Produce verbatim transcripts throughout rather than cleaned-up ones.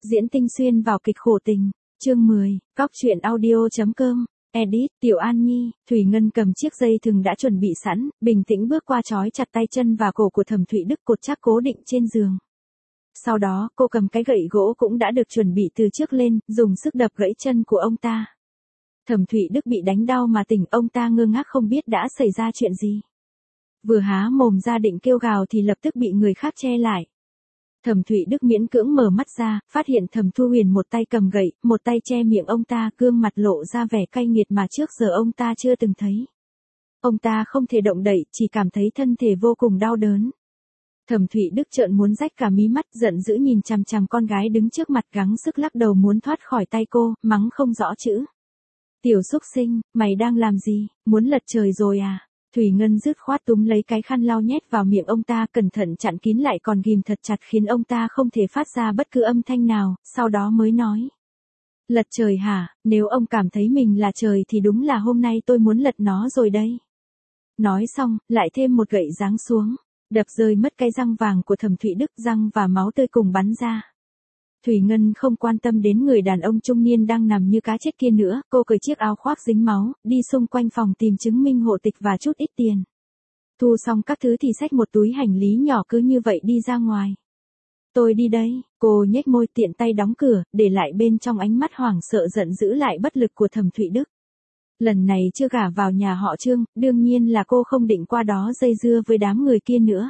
diễn tinh xuyên vào kịch khổ tình. Chương mười, cóc truyện audio.com, edit, Tiểu An Nhi. Thủy Ngân cầm chiếc dây thừng đã chuẩn bị sẵn, bình tĩnh bước qua trói chặt tay chân và cổ của Thẩm Thụy Đức cột chắc cố định trên giường. Sau đó, cô cầm cái gậy gỗ cũng đã được chuẩn bị từ trước lên, dùng sức đập gãy chân của ông ta. Thẩm Thụy Đức bị đánh đau mà tỉnh, ông ta ngơ ngác không biết đã xảy ra chuyện gì. Vừa há mồm ra định kêu gào thì lập tức bị người khác che lại. Thẩm Thụy Đức miễn cưỡng mở mắt ra, phát hiện Thẩm Thu Huyền một tay cầm gậy, một tay che miệng ông ta, gương mặt lộ ra vẻ cay nghiệt mà trước giờ ông ta chưa từng thấy. Ông ta không thể động đậy, chỉ cảm thấy thân thể vô cùng đau đớn. Thẩm Thụy Đức trợn muốn rách cả mí mắt, giận dữ nhìn chằm chằm con gái đứng trước mặt, gắng sức lắc đầu muốn thoát khỏi tay cô, mắng không rõ chữ. Tiểu xúc sinh, mày đang làm gì, muốn lật trời rồi à? Thủy Ngân dứt khoát túm lấy cái khăn lau nhét vào miệng ông ta, cẩn thận chặn kín lại, còn ghim thật chặt khiến ông ta không thể phát ra bất cứ âm thanh nào, sau đó mới nói. Lật trời hả, nếu ông cảm thấy mình là trời thì đúng là hôm nay tôi muốn lật nó rồi đây. Nói xong, lại thêm một gậy giáng xuống, đập rơi mất cái răng vàng của Thẩm Thụy Đức, răng và máu tươi cùng bắn ra. Thủy Ngân không quan tâm đến người đàn ông trung niên đang nằm như cá chết kia nữa, cô cởi chiếc áo khoác dính máu, đi xung quanh phòng tìm chứng minh hộ tịch và chút ít tiền. Thu xong các thứ thì xách một túi hành lý nhỏ cứ như vậy đi ra ngoài. Tôi đi đây, cô nhếch môi tiện tay đóng cửa, để lại bên trong ánh mắt hoảng sợ giận dữ lại bất lực của Thẩm Thụy Đức. Lần này chưa gả vào nhà họ Trương, đương nhiên là cô không định qua đó dây dưa với đám người kia nữa.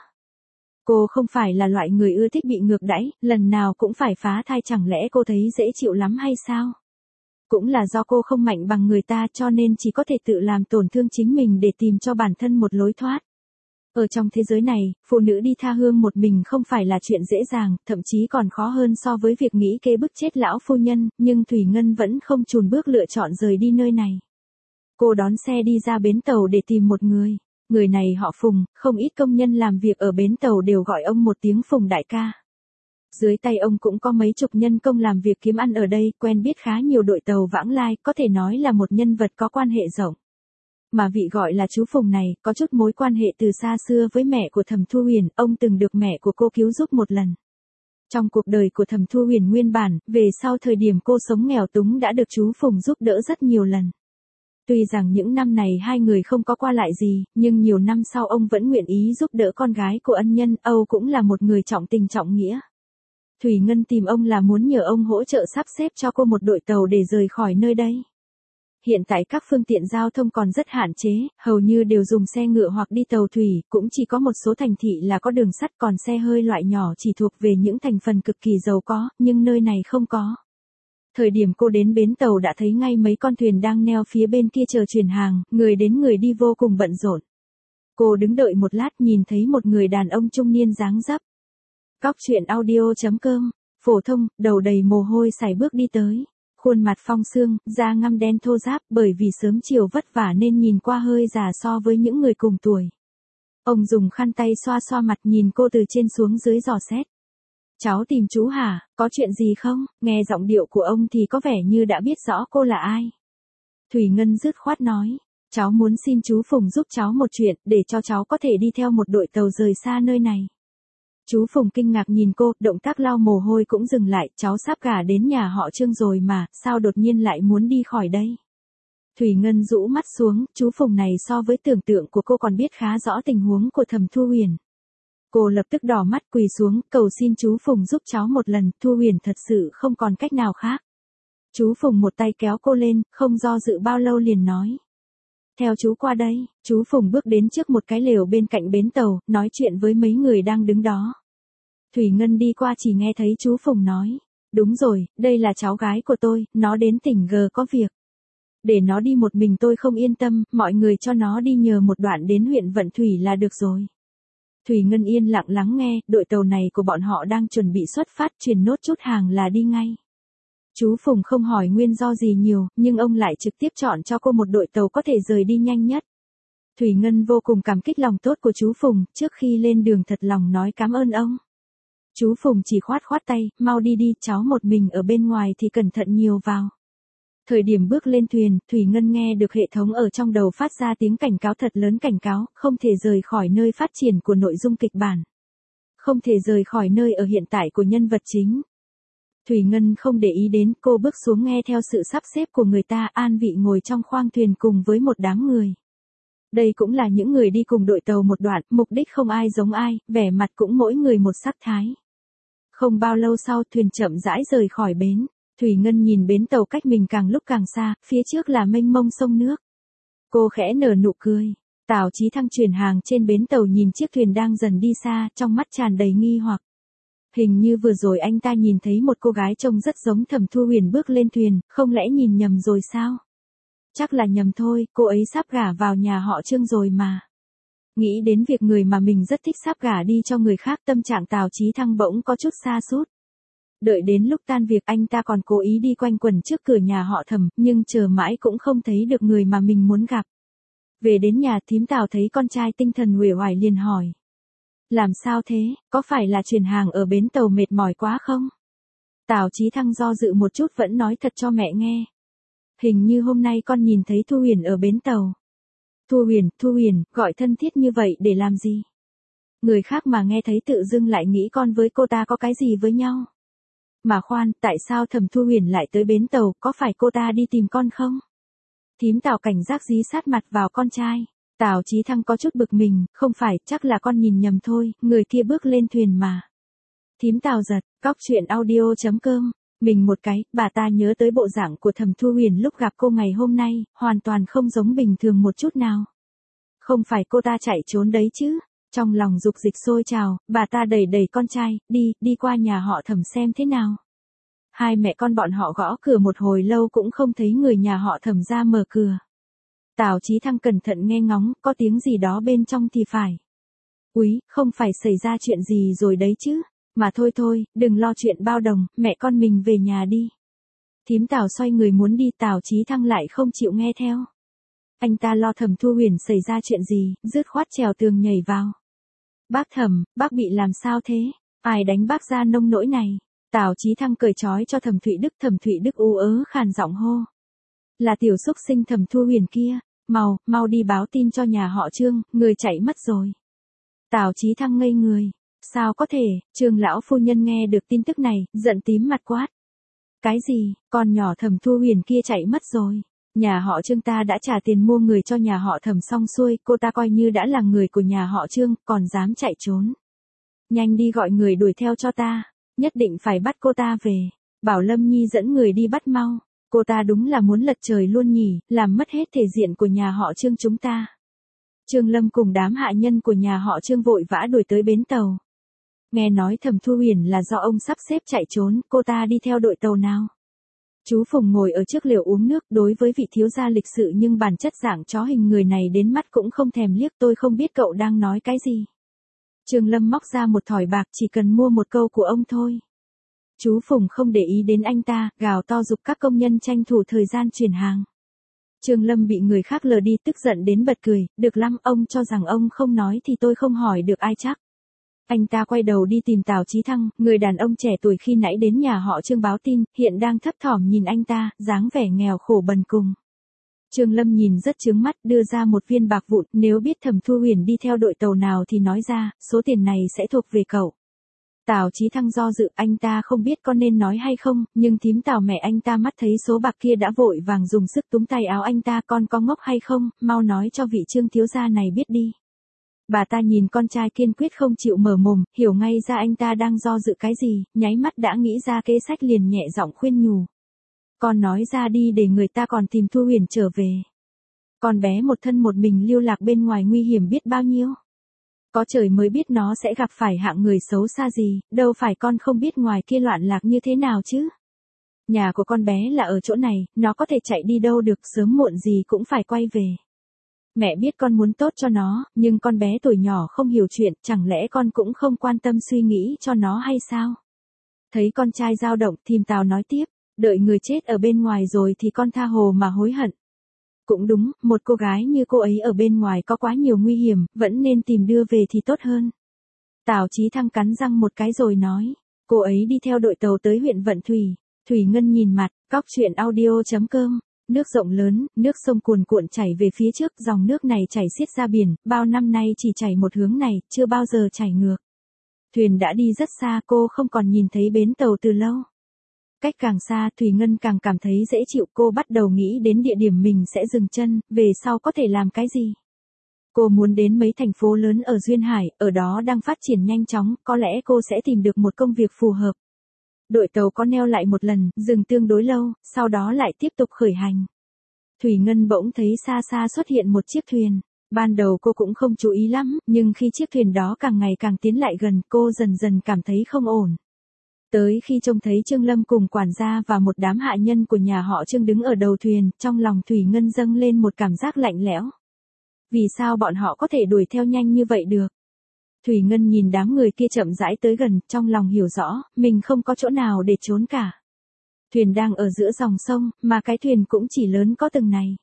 Cô không phải là loại người ưa thích bị ngược đãi, lần nào cũng phải phá thai, chẳng lẽ cô thấy dễ chịu lắm hay sao? Cũng là do cô không mạnh bằng người ta cho nên chỉ có thể tự làm tổn thương chính mình để tìm cho bản thân một lối thoát. Ở trong thế giới này, phụ nữ đi tha hương một mình không phải là chuyện dễ dàng, thậm chí còn khó hơn so với việc nghĩ kế bức chết lão phu nhân, nhưng Thủy Ngân vẫn không chùn bước lựa chọn rời đi nơi này. Cô đón xe đi ra bến tàu để tìm một người. Người này họ Phùng, không ít công nhân làm việc ở bến tàu đều gọi ông một tiếng Phùng đại ca. Dưới tay ông cũng có mấy chục nhân công làm việc kiếm ăn ở đây, quen biết khá nhiều đội tàu vãng lai, có thể nói là một nhân vật có quan hệ rộng. Mà vị gọi là chú Phùng này, có chút mối quan hệ từ xa xưa với mẹ của Thẩm Thu Huyền, ông từng được mẹ của cô cứu giúp một lần. Trong cuộc đời của Thẩm Thu Huyền nguyên bản, về sau thời điểm cô sống nghèo túng đã được chú Phùng giúp đỡ rất nhiều lần. Tuy rằng những năm này hai người không có qua lại gì, nhưng nhiều năm sau ông vẫn nguyện ý giúp đỡ con gái của ân nhân, Âu cũng là một người trọng tình trọng nghĩa. Thủy Ngân tìm ông là muốn nhờ ông hỗ trợ sắp xếp cho cô một đội tàu để rời khỏi nơi đây. Hiện tại các phương tiện giao thông còn rất hạn chế, hầu như đều dùng xe ngựa hoặc đi tàu thủy, cũng chỉ có một số thành thị là có đường sắt, còn xe hơi loại nhỏ chỉ thuộc về những thành phần cực kỳ giàu có, nhưng nơi này không có. Thời điểm cô đến bến tàu đã thấy ngay mấy con thuyền đang neo phía bên kia chờ chuyển hàng, người đến người đi vô cùng bận rộn. Cô đứng đợi một lát nhìn thấy một người đàn ông trung niên dáng dấp. Cóc truyện audio.com, phổ thông, đầu đầy mồ hôi sải bước đi tới. Khuôn mặt phong sương, da ngăm đen thô ráp, bởi vì sớm chiều vất vả nên nhìn qua hơi già so với những người cùng tuổi. Ông dùng khăn tay xoa xoa mặt nhìn cô từ trên xuống dưới dò xét. Cháu tìm chú hả, có chuyện gì không? Nghe giọng điệu của ông thì có vẻ như đã biết rõ cô là ai. Thủy Ngân dứt khoát nói, cháu muốn xin chú Phùng giúp cháu một chuyện, để cho cháu có thể đi theo một đội tàu rời xa nơi này. Chú Phùng kinh ngạc nhìn cô, động tác lau mồ hôi cũng dừng lại, cháu sắp gả đến nhà họ Trương rồi mà, sao đột nhiên lại muốn đi khỏi đây? Thủy Ngân rũ mắt xuống, chú Phùng này so với tưởng tượng của cô còn biết khá rõ tình huống của Thẩm Thu Huyền. Cô lập tức đỏ mắt quỳ xuống, cầu xin chú Phùng giúp cháu một lần, Thu Huyền thật sự không còn cách nào khác. Chú Phùng một tay kéo cô lên, không do dự bao lâu liền nói. Theo chú qua đây, chú Phùng bước đến trước một cái lều bên cạnh bến tàu, nói chuyện với mấy người đang đứng đó. Thủy Ngân đi qua chỉ nghe thấy chú Phùng nói, đúng rồi, đây là cháu gái của tôi, nó đến tỉnh G có việc. Để nó đi một mình tôi không yên tâm, mọi người cho nó đi nhờ một đoạn đến huyện Vận Thủy là được rồi. Thủy Ngân yên lặng lắng nghe, đội tàu này của bọn họ đang chuẩn bị xuất phát, chuyển nốt chút hàng là đi ngay. Chú Phùng không hỏi nguyên do gì nhiều, nhưng ông lại trực tiếp chọn cho cô một đội tàu có thể rời đi nhanh nhất. Thủy Ngân vô cùng cảm kích lòng tốt của chú Phùng, trước khi lên đường thật lòng nói cảm ơn ông. Chú Phùng chỉ khoát khoát tay, mau đi đi, cháu một mình ở bên ngoài thì cẩn thận nhiều vào. Thời điểm bước lên thuyền, Thủy Ngân nghe được hệ thống ở trong đầu phát ra tiếng cảnh cáo thật lớn, cảnh cáo, không thể rời khỏi nơi phát triển của nội dung kịch bản. Không thể rời khỏi nơi ở hiện tại của nhân vật chính. Thủy Ngân không để ý đến, cô bước xuống nghe theo sự sắp xếp của người ta, an vị ngồi trong khoang thuyền cùng với một đám người. Đây cũng là những người đi cùng đội tàu một đoạn, mục đích không ai giống ai, vẻ mặt cũng mỗi người một sắc thái. Không bao lâu sau, thuyền chậm rãi rời khỏi bến. Thủy Ngân nhìn bến tàu cách mình càng lúc càng xa, phía trước là mênh mông sông nước. Cô khẽ nở nụ cười. Tào Chí Thăng chuyển hàng trên bến tàu nhìn chiếc thuyền đang dần đi xa, trong mắt tràn đầy nghi hoặc. Hình như vừa rồi anh ta nhìn thấy một cô gái trông rất giống Thẩm Thu Huyền bước lên thuyền, không lẽ nhìn nhầm rồi sao? Chắc là nhầm thôi, cô ấy sắp gả vào nhà họ Trương rồi mà. Nghĩ đến việc người mà mình rất thích sắp gả đi cho người khác, tâm trạng Tào Chí Thăng bỗng có chút sa sút. Đợi đến lúc tan việc anh ta còn cố ý đi quanh quẩn trước cửa nhà họ Thẩm, nhưng chờ mãi cũng không thấy được người mà mình muốn gặp. Về đến nhà, thím Tào thấy con trai tinh thần uể oải liền hỏi. Làm sao thế, có phải là chuyển hàng ở bến tàu mệt mỏi quá không? Tào Chí Thăng do dự một chút vẫn nói thật cho mẹ nghe. Hình như hôm nay con nhìn thấy Thu Huyền ở bến tàu. Thu Huyền, Thu Huyền, gọi thân thiết như vậy để làm gì? Người khác mà nghe thấy tự dưng lại nghĩ con với cô ta có cái gì với nhau. Mà khoan, tại sao Thẩm Thu Huyền lại tới bến tàu, có phải cô ta đi tìm con không? Thím Tào cảnh giác dí sát mặt vào con trai. Tào Chí Thăng có chút bực mình, không phải, chắc là con nhìn nhầm thôi, người kia bước lên thuyền mà. Thím Tào giật, cóc truyện audio chấm com, mình một cái, bà ta nhớ tới bộ dạng của Thẩm Thu Huyền lúc gặp cô ngày hôm nay, hoàn toàn không giống bình thường một chút nào. Không phải cô ta chạy trốn đấy chứ? Trong lòng dục dịch sôi trào, bà ta đẩy đẩy con trai, đi, đi qua nhà họ Thẩm xem thế nào. Hai mẹ con bọn họ gõ cửa một hồi lâu cũng không thấy người nhà họ Thẩm ra mở cửa. Tào Chí Thăng cẩn thận nghe ngóng, có tiếng gì đó bên trong thì phải. Úi, không phải xảy ra chuyện gì rồi đấy chứ, mà thôi thôi, đừng lo chuyện bao đồng, mẹ con mình về nhà đi. Thím Tào xoay người muốn đi, Tào Chí Thăng lại không chịu nghe theo. Anh ta lo Thẩm Thu Huyền xảy ra chuyện gì, dứt khoát trèo tường nhảy vào. Bác Thẩm, bác bị làm sao thế? Ai đánh bác ra nông nỗi này? Tào Chí Thăng cởi trói cho Thẩm Thụy Đức, Thẩm Thụy Đức ú ớ khàn giọng hô. Là tiểu xúc sinh Thẩm Thu Huyền kia, mau, mau đi báo tin cho nhà họ Trương, người chạy mất rồi. Tào Chí Thăng ngây người, sao có thể, Trương lão phu nhân nghe được tin tức này, giận tím mặt quát. Cái gì, con nhỏ Thẩm Thu Huyền kia chạy mất rồi. Nhà họ Trương ta đã trả tiền mua người cho nhà họ Thẩm xong xuôi, cô ta coi như đã là người của nhà họ Trương, còn dám chạy trốn. Nhanh đi gọi người đuổi theo cho ta, nhất định phải bắt cô ta về. Bảo Lâm Nhi dẫn người đi bắt mau. Cô ta đúng là muốn lật trời luôn nhỉ, làm mất hết thể diện của nhà họ Trương chúng ta. Trương Lâm cùng đám hạ nhân của nhà họ Trương vội vã đuổi tới bến tàu. Nghe nói Thẩm Thu Huyền là do ông sắp xếp chạy trốn, cô ta đi theo đội tàu nào? Chú Phùng ngồi ở trước liều uống nước, đối với vị thiếu gia lịch sự nhưng bản chất dạng chó hình người này đến mắt cũng không thèm liếc, tôi không biết cậu đang nói cái gì. Trương Lâm móc ra một thỏi bạc, chỉ cần mua một câu của ông thôi. Chú Phùng không để ý đến anh ta, gào to giục các công nhân tranh thủ thời gian chuyển hàng. Trương Lâm bị người khác lờ đi, tức giận đến bật cười, được lắm, ông cho rằng ông không nói thì tôi không hỏi được ai chắc. Anh ta quay đầu đi tìm Tào Chí Thăng, người đàn ông trẻ tuổi khi nãy đến nhà họ Trương báo tin, hiện đang thấp thỏm nhìn anh ta, dáng vẻ nghèo khổ bần cùng. Trương Lâm nhìn rất chướng mắt, đưa ra một viên bạc vụn, nếu biết Thẩm Thu Huyền đi theo đội tàu nào thì nói ra, số tiền này sẽ thuộc về cậu. Tào Chí Thăng do dự, anh ta không biết có nên nói hay không, nhưng thím Tào mẹ anh ta mắt thấy số bạc kia đã vội vàng dùng sức túm tay áo anh ta, con có ngốc hay không, mau nói cho vị Trương thiếu gia này biết đi. Bà ta nhìn con trai kiên quyết không chịu mở mồm, hiểu ngay ra anh ta đang do dự cái gì, nháy mắt đã nghĩ ra kế sách liền nhẹ giọng khuyên nhủ. Con nói ra đi để người ta còn tìm Thu Huyền trở về. Con bé một thân một mình lưu lạc bên ngoài nguy hiểm biết bao nhiêu. Có trời mới biết nó sẽ gặp phải hạng người xấu xa gì, đâu phải con không biết ngoài kia loạn lạc như thế nào chứ. Nhà của con bé là ở chỗ này, nó có thể chạy đi đâu được, sớm muộn gì cũng phải quay về. Mẹ biết con muốn tốt cho nó, nhưng con bé tuổi nhỏ không hiểu chuyện, chẳng lẽ con cũng không quan tâm suy nghĩ cho nó hay sao? Thấy con trai dao động, thím Tào nói tiếp, đợi người chết ở bên ngoài rồi thì con tha hồ mà hối hận. Cũng đúng, một cô gái như cô ấy ở bên ngoài có quá nhiều nguy hiểm, vẫn nên tìm đưa về thì tốt hơn. Tào Chí Thăng cắn răng một cái rồi nói, cô ấy đi theo đội tàu tới huyện Vận Thủy. Thủy Ngân nhìn mặt, cóc truyện audio chấm com. Nước rộng lớn, nước sông cuồn cuộn chảy về phía trước, dòng nước này chảy xiết ra biển, bao năm nay chỉ chảy một hướng này, chưa bao giờ chảy ngược. Thuyền đã đi rất xa, cô không còn nhìn thấy bến tàu từ lâu. Cách càng xa Thủy Ngân càng cảm thấy dễ chịu, cô bắt đầu nghĩ đến địa điểm mình sẽ dừng chân, về sau có thể làm cái gì. Cô muốn đến mấy thành phố lớn ở Duyên Hải, ở đó đang phát triển nhanh chóng, có lẽ cô sẽ tìm được một công việc phù hợp. Đội tàu có neo lại một lần, dừng tương đối lâu, sau đó lại tiếp tục khởi hành. Thủy Ngân bỗng thấy xa xa xuất hiện một chiếc thuyền. Ban đầu cô cũng không chú ý lắm, nhưng khi chiếc thuyền đó càng ngày càng tiến lại gần, cô dần dần cảm thấy không ổn. Tới khi trông thấy Trương Lâm cùng quản gia và một đám hạ nhân của nhà họ Trương đứng ở đầu thuyền, trong lòng Thủy Ngân dâng lên một cảm giác lạnh lẽo. Vì sao bọn họ có thể đuổi theo nhanh như vậy được? Thủy Ngân nhìn đám người kia chậm rãi tới gần, trong lòng hiểu rõ, mình không có chỗ nào để trốn cả. Thuyền đang ở giữa dòng sông, mà cái thuyền cũng chỉ lớn có từng này.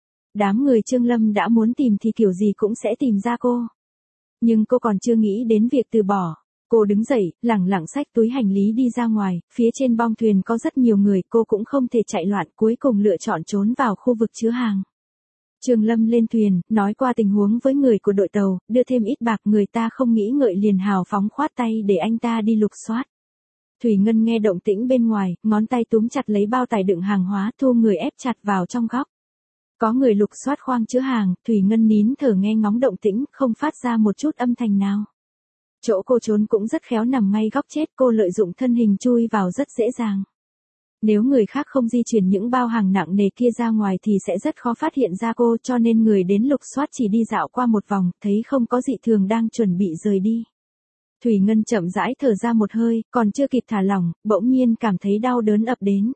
Đám người Trương Lâm đã muốn tìm thì kiểu gì cũng sẽ tìm ra cô. Nhưng cô còn chưa nghĩ đến việc từ bỏ. Cô đứng dậy, lẳng lặng xách túi hành lý đi ra ngoài, phía trên bong thuyền có rất nhiều người, cô cũng không thể chạy loạn, cuối cùng lựa chọn trốn vào khu vực chứa hàng. Trương Lâm lên thuyền, nói qua tình huống với người của đội tàu, đưa thêm ít bạc, người ta không nghĩ ngợi liền hào phóng khoát tay để anh ta đi lục soát. Thủy Ngân nghe động tĩnh bên ngoài, ngón tay túm chặt lấy bao tải đựng hàng hóa, thu người ép chặt vào trong góc. Có người lục soát khoang chứa hàng, Thủy Ngân nín thở nghe ngóng động tĩnh, không phát ra một chút âm thanh nào. Chỗ cô trốn cũng rất khéo, nằm ngay góc chết, cô lợi dụng thân hình chui vào rất dễ dàng. Nếu người khác không di chuyển những bao hàng nặng nề kia ra ngoài thì sẽ rất khó phát hiện ra cô, cho nên người đến lục soát chỉ đi dạo qua một vòng, thấy không có dị thường đang chuẩn bị rời đi. Thủy Ngân chậm rãi thở ra một hơi, còn chưa kịp thả lỏng, bỗng nhiên cảm thấy đau đớn ập đến.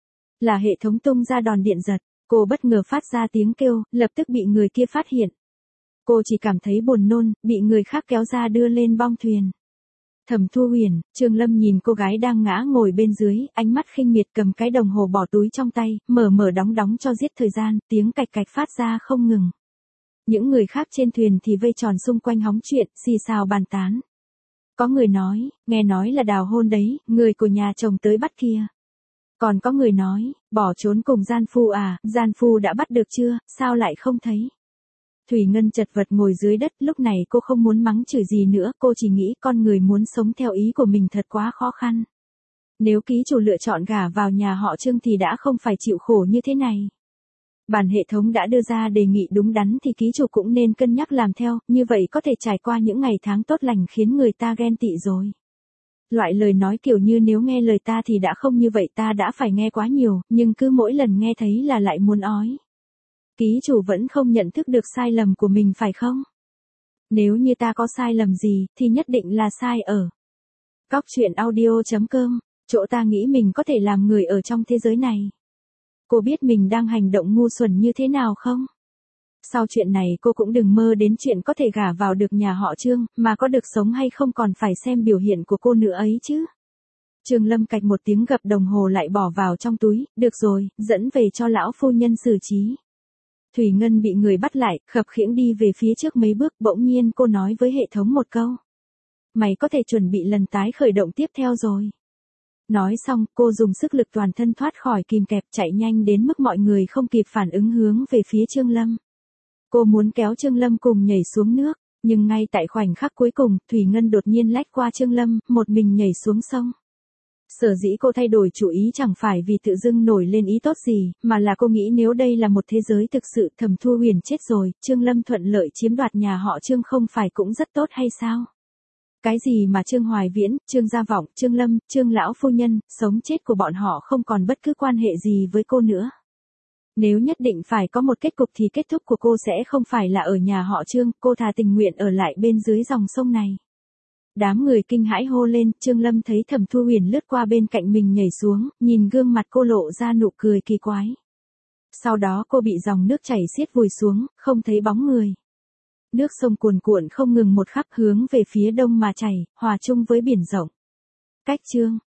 Là hệ thống tung ra đòn điện giật, cô bất ngờ phát ra tiếng kêu, lập tức bị người kia phát hiện. Cô chỉ cảm thấy buồn nôn, bị người khác kéo ra đưa lên bong thuyền. Thẩm Thu Huyền, Trương Lâm nhìn cô gái đang ngã ngồi bên dưới, ánh mắt khinh miệt, cầm cái đồng hồ bỏ túi trong tay, mở mở đóng đóng cho giết thời gian, tiếng cạch cạch phát ra không ngừng. Những người khác trên thuyền thì vây tròn xung quanh hóng chuyện, xì xào bàn tán. Có người nói, nghe nói là đào hôn đấy, người của nhà chồng tới bắt kia. Còn có người nói, bỏ trốn cùng gian phu à, gian phu đã bắt được chưa, sao lại không thấy. Thủy Ngân chật vật ngồi dưới đất, lúc này cô không muốn mắng chửi gì nữa, cô chỉ nghĩ con người muốn sống theo ý của mình thật quá khó khăn. Nếu ký chủ lựa chọn gả vào nhà họ Trương thì đã không phải chịu khổ như thế này. Bản hệ thống đã đưa ra đề nghị đúng đắn thì ký chủ cũng nên cân nhắc làm theo, như vậy có thể trải qua những ngày tháng tốt lành khiến người ta ghen tị rồi. Loại lời nói kiểu như nếu nghe lời ta thì đã không như vậy ta đã phải nghe quá nhiều, nhưng cứ mỗi lần nghe thấy là lại muốn ói. Ký chủ vẫn không nhận thức được sai lầm của mình phải không? Nếu như ta có sai lầm gì, thì nhất định là sai ở Cóc Truyện Audio chấm com, chỗ ta nghĩ mình có thể làm người ở trong thế giới này. Cô biết mình đang hành động ngu xuẩn như thế nào không? Sau chuyện này cô cũng đừng mơ đến chuyện có thể gả vào được nhà họ Trương, mà có được sống hay không còn phải xem biểu hiện của cô nữa ấy chứ. Trương Lâm cạch một tiếng gập đồng hồ lại bỏ vào trong túi, được rồi, dẫn về cho lão phu nhân xử trí. Thủy Ngân bị người bắt lại, khập khiễng đi về phía trước mấy bước, bỗng nhiên cô nói với hệ thống một câu. Mày có thể chuẩn bị lần tái khởi động tiếp theo rồi. Nói xong, cô dùng sức lực toàn thân thoát khỏi kìm kẹp, chạy nhanh đến mức mọi người không kịp phản ứng, hướng về phía Trương Lâm. Cô muốn kéo Trương Lâm cùng nhảy xuống nước, nhưng ngay tại khoảnh khắc cuối cùng, Thủy Ngân đột nhiên lách qua Trương Lâm, một mình nhảy xuống sông. Sở dĩ cô thay đổi chủ ý chẳng phải vì tự dưng nổi lên ý tốt gì, mà là cô nghĩ nếu đây là một thế giới thực sự, Thẩm Thu Huyền chết rồi, Trương Lâm thuận lợi chiếm đoạt nhà họ Trương không phải cũng rất tốt hay sao? Cái gì mà Trương Hoài Viễn, Trương Gia Vọng, Trương Lâm, Trương Lão Phu Nhân, sống chết của bọn họ không còn bất cứ quan hệ gì với cô nữa. Nếu nhất định phải có một kết cục thì kết thúc của cô sẽ không phải là ở nhà họ Trương, cô thà tình nguyện ở lại bên dưới dòng sông này. Đám người kinh hãi hô lên, Trương Lâm thấy Thẩm Thu Huyền lướt qua bên cạnh mình nhảy xuống, nhìn gương mặt cô lộ ra nụ cười kỳ quái. Sau đó cô bị dòng nước chảy xiết vùi xuống, không thấy bóng người. Nước sông cuồn cuộn không ngừng một khắc hướng về phía đông mà chảy, hòa chung với biển rộng. Cách chương